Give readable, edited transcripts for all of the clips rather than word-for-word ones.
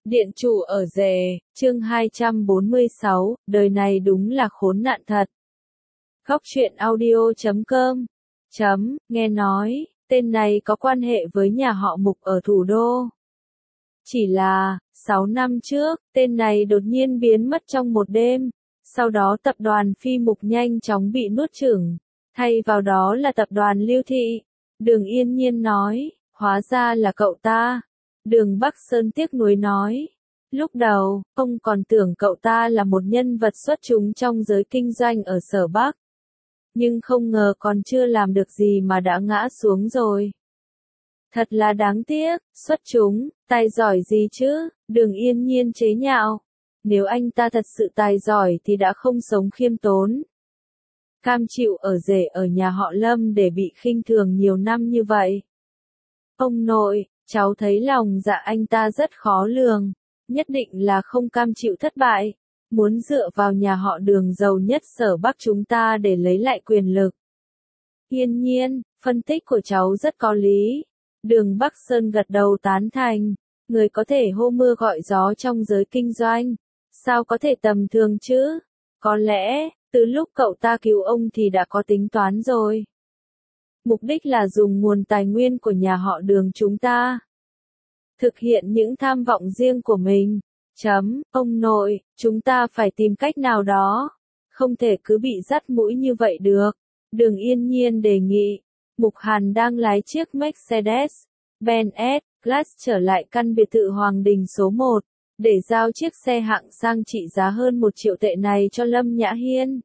Điện chủ ở rể, chương 246, đời này đúng là khốn nạn thật. Góc truyện audio.com nghe nói, tên này có quan hệ với nhà họ Mục ở thủ đô. Chỉ là, 6 năm trước, tên này đột nhiên biến mất trong một đêm, sau đó tập đoàn Phi Mục nhanh chóng bị nuốt chửng, thay vào đó là tập đoàn Lưu Thị. Đường Yên Nhiên nói, hóa ra là cậu ta. Đường Bắc Sơn tiếc nuối nói, lúc đầu, ông còn tưởng cậu ta là một nhân vật xuất chúng trong giới kinh doanh ở Sở Bắc. Nhưng không ngờ còn chưa làm được gì mà đã ngã xuống rồi. Thật là đáng tiếc, xuất chúng, tài giỏi gì chứ, Đường Yên Nhiên chế nhạo. Nếu anh ta thật sự tài giỏi thì đã không sống khiêm tốn. Cam chịu ở rể ở nhà họ Lâm để bị khinh thường nhiều năm như vậy. Ông nội, cháu thấy lòng dạ anh ta rất khó lường, nhất định là không cam chịu thất bại, muốn dựa vào nhà họ Đường giàu nhất Sở Bắc chúng ta để lấy lại quyền lực. Yên Nhiên, phân tích của cháu rất có lý. Đường Bắc Sơn gật đầu tán thành, người có thể hô mưa gọi gió trong giới kinh doanh, sao có thể tầm thường chứ? Có lẽ, từ lúc cậu ta cứu ông thì đã có tính toán rồi. Mục đích là dùng nguồn tài nguyên của nhà họ Đường chúng ta thực hiện những tham vọng riêng của mình. Ông nội, chúng ta phải tìm cách nào đó, không thể cứ bị dắt mũi như vậy được. Đường Yên Nhiên đề nghị. Mục Hàn đang lái chiếc Mercedes-Benz S-Class trở lại căn biệt thự Hoàng Đình số 1, để giao chiếc xe hạng sang trị giá hơn 1 triệu tệ này cho Lâm Nhã Hiên.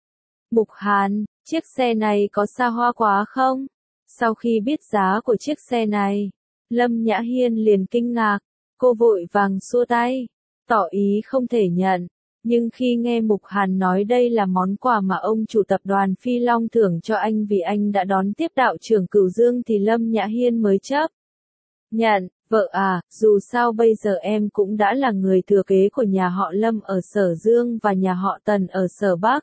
Mục Hàn, chiếc xe này có xa hoa quá không? Sau khi biết giá của chiếc xe này, Lâm Nhã Hiên liền kinh ngạc, cô vội vàng xua tay, tỏ ý không thể nhận. Nhưng khi nghe Mục Hàn nói đây là món quà mà ông chủ tập đoàn Phi Long thưởng cho anh vì anh đã đón tiếp đạo trưởng Cửu Dương thì Lâm Nhã Hiên mới chấp nhận. Vợ à, dù sao bây giờ em cũng đã là người thừa kế của nhà họ Lâm ở Sở Dương và nhà họ Tần ở Sở Bắc.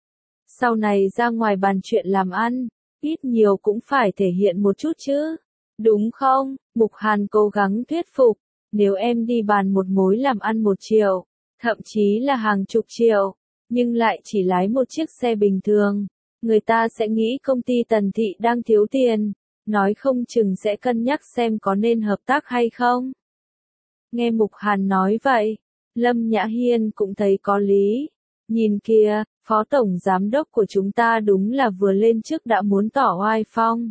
Sau này ra ngoài bàn chuyện làm ăn, ít nhiều cũng phải thể hiện một chút chứ, đúng không? Mục Hàn cố gắng thuyết phục, nếu em đi bàn một mối làm ăn 1 triệu, thậm chí là hàng chục triệu, nhưng lại chỉ lái một chiếc xe bình thường, người ta sẽ nghĩ công ty Tần Thị đang thiếu tiền, nói không chừng sẽ cân nhắc xem có nên hợp tác hay không. Nghe Mục Hàn nói vậy, Lâm Nhã Hiên cũng thấy có lý. Nhìn kìa, phó tổng giám đốc của chúng ta đúng là vừa lên chức đã muốn tỏ oai phong.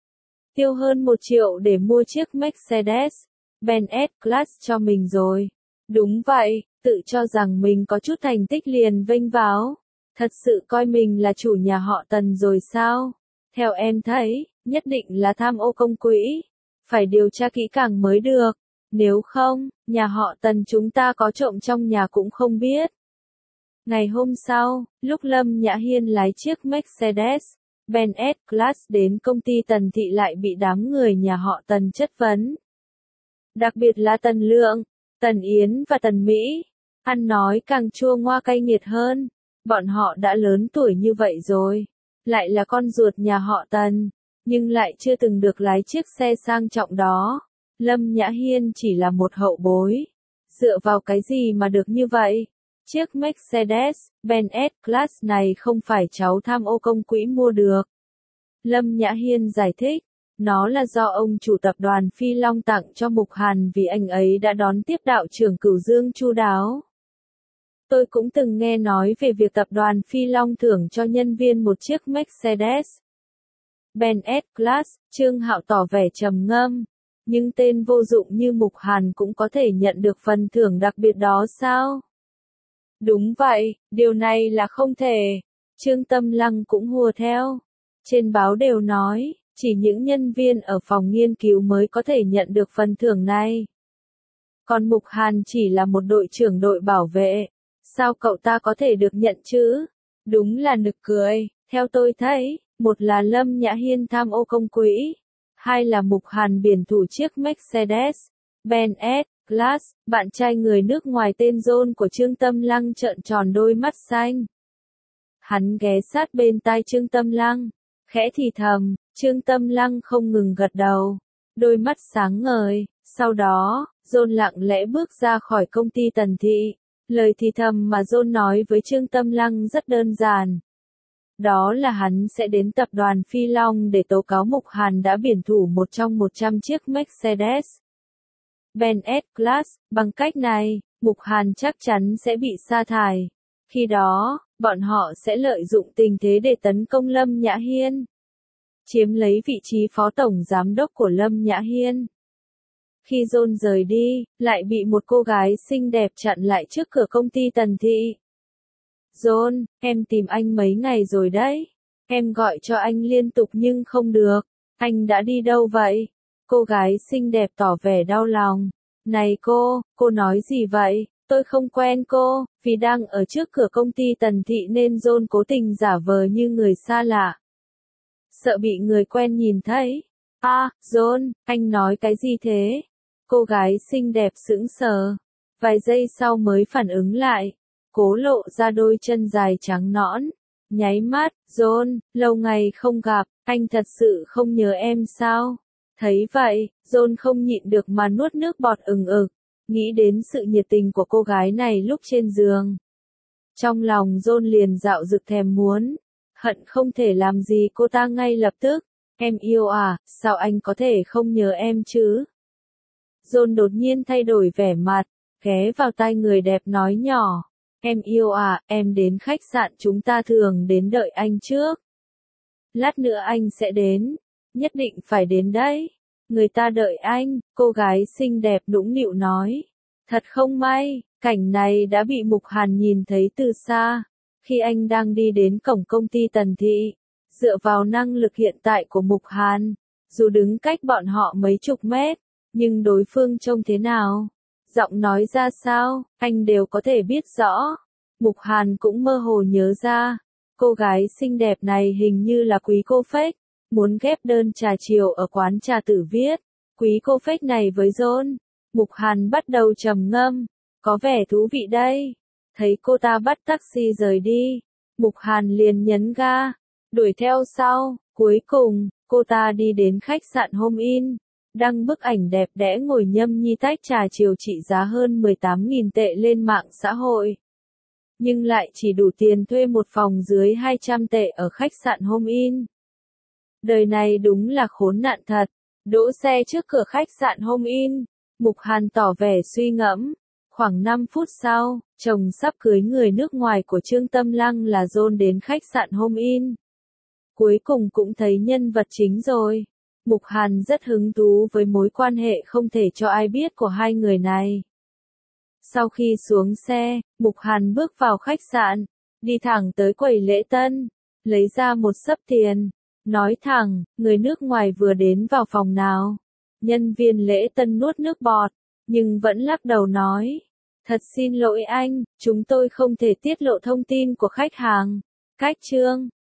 Tiêu hơn 1 triệu để mua chiếc Mercedes-Benz S-Class cho mình rồi. Đúng vậy, tự cho rằng mình có chút thành tích liền vênh váo. Thật sự coi mình là chủ nhà họ Tần rồi sao? Theo em thấy, nhất định là tham ô công quỹ. Phải điều tra kỹ càng mới được. Nếu không, nhà họ Tần chúng ta có trộm trong nhà cũng không biết. Ngày hôm sau, lúc Lâm Nhã Hiên lái chiếc Mercedes-Benz S-Class đến công ty Tần Thị lại bị đám người nhà họ Tần chất vấn. Đặc biệt là Tần Lượng, Tần Yến và Tần Mỹ. Ăn nói càng chua ngoa cay nghiệt hơn. Bọn họ đã lớn tuổi như vậy rồi. Lại là con ruột nhà họ Tần. Nhưng lại chưa từng được lái chiếc xe sang trọng đó. Lâm Nhã Hiên chỉ là một hậu bối. Dựa vào cái gì mà được như vậy? Chiếc Mercedes-Benz S-Class này không phải cháu tham ô công quỹ mua được. Lâm Nhã Hiên giải thích. Nó là do ông chủ tập đoàn Phi Long tặng cho Mục Hàn vì anh ấy đã đón tiếp đạo trưởng Cửu Dương chu đáo. Tôi cũng từng nghe nói về việc tập đoàn Phi Long thưởng cho nhân viên một chiếc Mercedes-Benz S-Class, Trương Hạo tỏ vẻ trầm ngâm. Nhưng tên vô dụng như Mục Hàn cũng có thể nhận được phần thưởng đặc biệt đó sao? Đúng vậy, điều này là không thể. Trương Tâm Lăng cũng hùa theo. Trên báo đều nói, chỉ những nhân viên ở phòng nghiên cứu mới có thể nhận được phần thưởng này. Còn Mục Hàn chỉ là một đội trưởng đội bảo vệ. Sao cậu ta có thể được nhận chứ? Đúng là nực cười. Theo tôi thấy, một là Lâm Nhã Hiên tham ô công quỹ. Hai là Mục Hàn biển thủ chiếc Mercedes-Benz S-Class. Bạn trai người nước ngoài tên John của Trương Tâm Lăng trợn tròn đôi mắt xanh. Hắn ghé sát bên tai Trương Tâm Lăng, khẽ thì thầm. Trương Tâm Lăng không ngừng gật đầu, đôi mắt sáng ngời. Sau đó, John lặng lẽ bước ra khỏi công ty Tần Thị. Lời thì thầm mà John nói với Trương Tâm Lăng rất đơn giản. Đó là hắn sẽ đến tập đoàn Phi Long để tố cáo Mục Hàn đã biển thủ một trong 100 chiếc Mercedes Benz S-Class. Bằng cách này, Mục Hàn chắc chắn sẽ bị sa thải. Khi đó, bọn họ sẽ lợi dụng tình thế để tấn công Lâm Nhã Hiên, chiếm lấy vị trí phó tổng giám đốc của Lâm Nhã Hiên. Khi John rời đi, lại bị một cô gái xinh đẹp chặn lại trước cửa công ty Tần Thị. John, em tìm anh mấy ngày rồi đấy. Em gọi cho anh liên tục nhưng không được. Anh đã đi đâu vậy? Cô gái xinh đẹp tỏ vẻ đau lòng. Này cô nói gì vậy? Tôi không quen cô, vì đang ở trước cửa công ty Tần Thị nên John cố tình giả vờ như người xa lạ. Sợ bị người quen nhìn thấy. À, John, anh nói cái gì thế? Cô gái xinh đẹp sững sờ. Vài giây sau mới phản ứng lại. Cố lộ ra đôi chân dài trắng nõn. Nháy mắt, John, lâu ngày không gặp, anh thật sự không nhớ em sao? Thấy vậy, John không nhịn được mà nuốt nước bọt ừng ực. Nghĩ đến sự nhiệt tình của cô gái này lúc trên giường. Trong lòng John liền dạo dực thèm muốn. Hận không thể làm gì cô ta ngay lập tức. Em yêu à, sao anh có thể không nhớ em chứ? John đột nhiên thay đổi vẻ mặt, ghé vào tai người đẹp nói nhỏ. Em yêu à, em đến khách sạn chúng ta thường đến đợi anh trước. Lát nữa anh sẽ đến. Nhất định phải đến đấy. Người ta đợi anh, cô gái xinh đẹp nũng nịu nói. Thật không may, cảnh này đã bị Mục Hàn nhìn thấy từ xa. Khi anh đang đi đến cổng công ty Tần Thị, dựa vào năng lực hiện tại của Mục Hàn, dù đứng cách bọn họ mấy chục mét, nhưng đối phương trông thế nào, giọng nói ra sao, anh đều có thể biết rõ. Mục Hàn cũng mơ hồ nhớ ra, cô gái xinh đẹp này hình như là Quý Cô Phách, muốn ghép đơn trà chiều ở quán trà Tử Viết. Quý Cô Phách này với John, Mục Hàn bắt đầu trầm ngâm, có vẻ thú vị đây. Thấy cô ta bắt taxi rời đi, Mục Hàn liền nhấn ga, đuổi theo sau. Cuối cùng, cô ta đi đến khách sạn Home Inn, đăng bức ảnh đẹp đẽ ngồi nhâm nhi tách trà chiều trị giá hơn 18.000 tệ lên mạng xã hội. Nhưng lại chỉ đủ tiền thuê một phòng dưới 200 tệ ở khách sạn Home Inn. Đời này đúng là khốn nạn thật. Đỗ xe trước cửa khách sạn Home Inn, Mục Hàn tỏ vẻ suy ngẫm. Khoảng 5 phút sau, chồng sắp cưới người nước ngoài của Trương Tâm Lăng là John đến khách sạn Home Inn. Cuối cùng cũng thấy nhân vật chính rồi. Mục Hàn rất hứng thú với mối quan hệ không thể cho ai biết của hai người này. Sau khi xuống xe, Mục Hàn bước vào khách sạn, đi thẳng tới quầy lễ tân, lấy ra một xấp tiền, nói thẳng, người nước ngoài vừa đến vào phòng nào. Nhân viên lễ tân nuốt nước bọt, nhưng vẫn lắc đầu nói, thật xin lỗi anh, chúng tôi không thể tiết lộ thông tin của khách hàng. Cách chương